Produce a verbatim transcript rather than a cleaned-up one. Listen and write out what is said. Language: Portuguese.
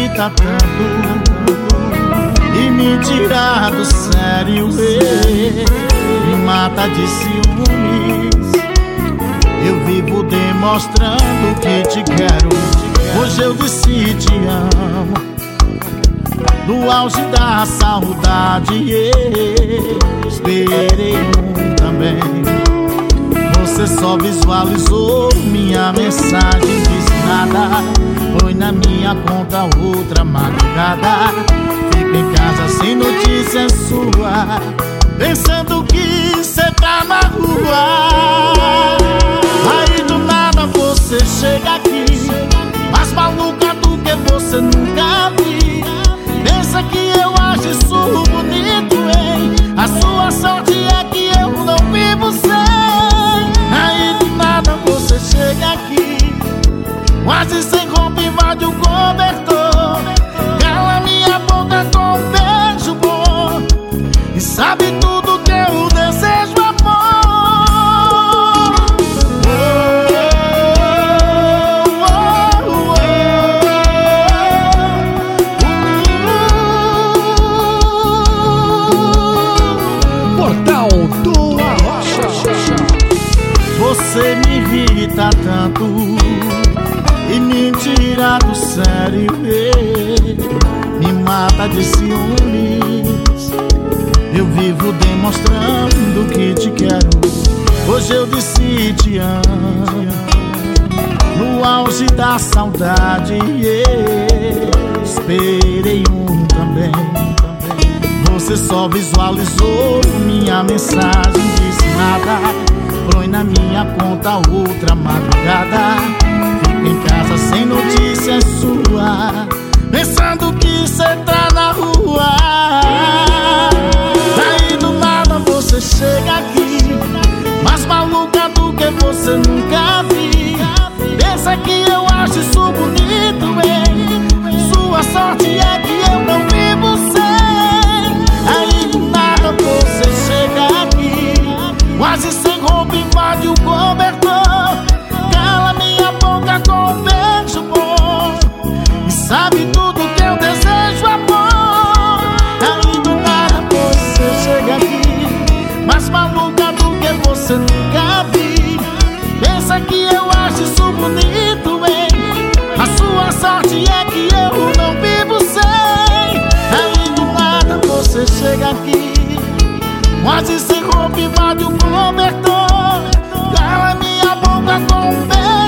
irrita tanto e me tira do sério, me mata de ciúmes. Eu vivo demonstrando que te quero. Hoje eu disse te amo, no auge da saudade, esperei um também. Você só visualizou minha mensagem, disse nada, põe na minha conta outra madrugada. Fico em casa sem notícia sua, pensando que cê tá na rua. Aí do nada você chega aqui, mais maluca do que você nunca vi. Pensa que eu acho isso bonito, hein? A sua sorte é que eu não vivo sem. Aí do nada você chega aqui, quase sem roupa, invade o cobertor, cala minha boca com um beijo bom e sabe tudo que eu desejo, amor. Você me irrita tanto e me tira do sério, me mata de ciúmes. Eu vivo demonstrando que te quero. Hoje eu disse te amo, no auge da saudade, esperei um também. Você só visualizou minha mensagem, disse nada, põe na minha conta outra madrugada. Fico em casa sem notícia sua, pensando que cê tá na rua. Aí do nada você chega aqui, mais maluca do que você nunca vi. Pensa que eu acho isso bonito, hein? Sua sorte é que eu não vivo sem. Aí do nada você chega aqui, quase sem roupa, invade o cobertor, cala minha boca com um beijo bom e sabe tudo que eu desejo, amor. Aí do nada você chega aqui, mais maluca do que você nunca vi. Pensa que eu acho isso bonito, hein? A sua sorte é que eu não vivo sem. Aí do nada você chega aqui, quase sem roupa, invade o cobertor, cala minha boca com um beijo.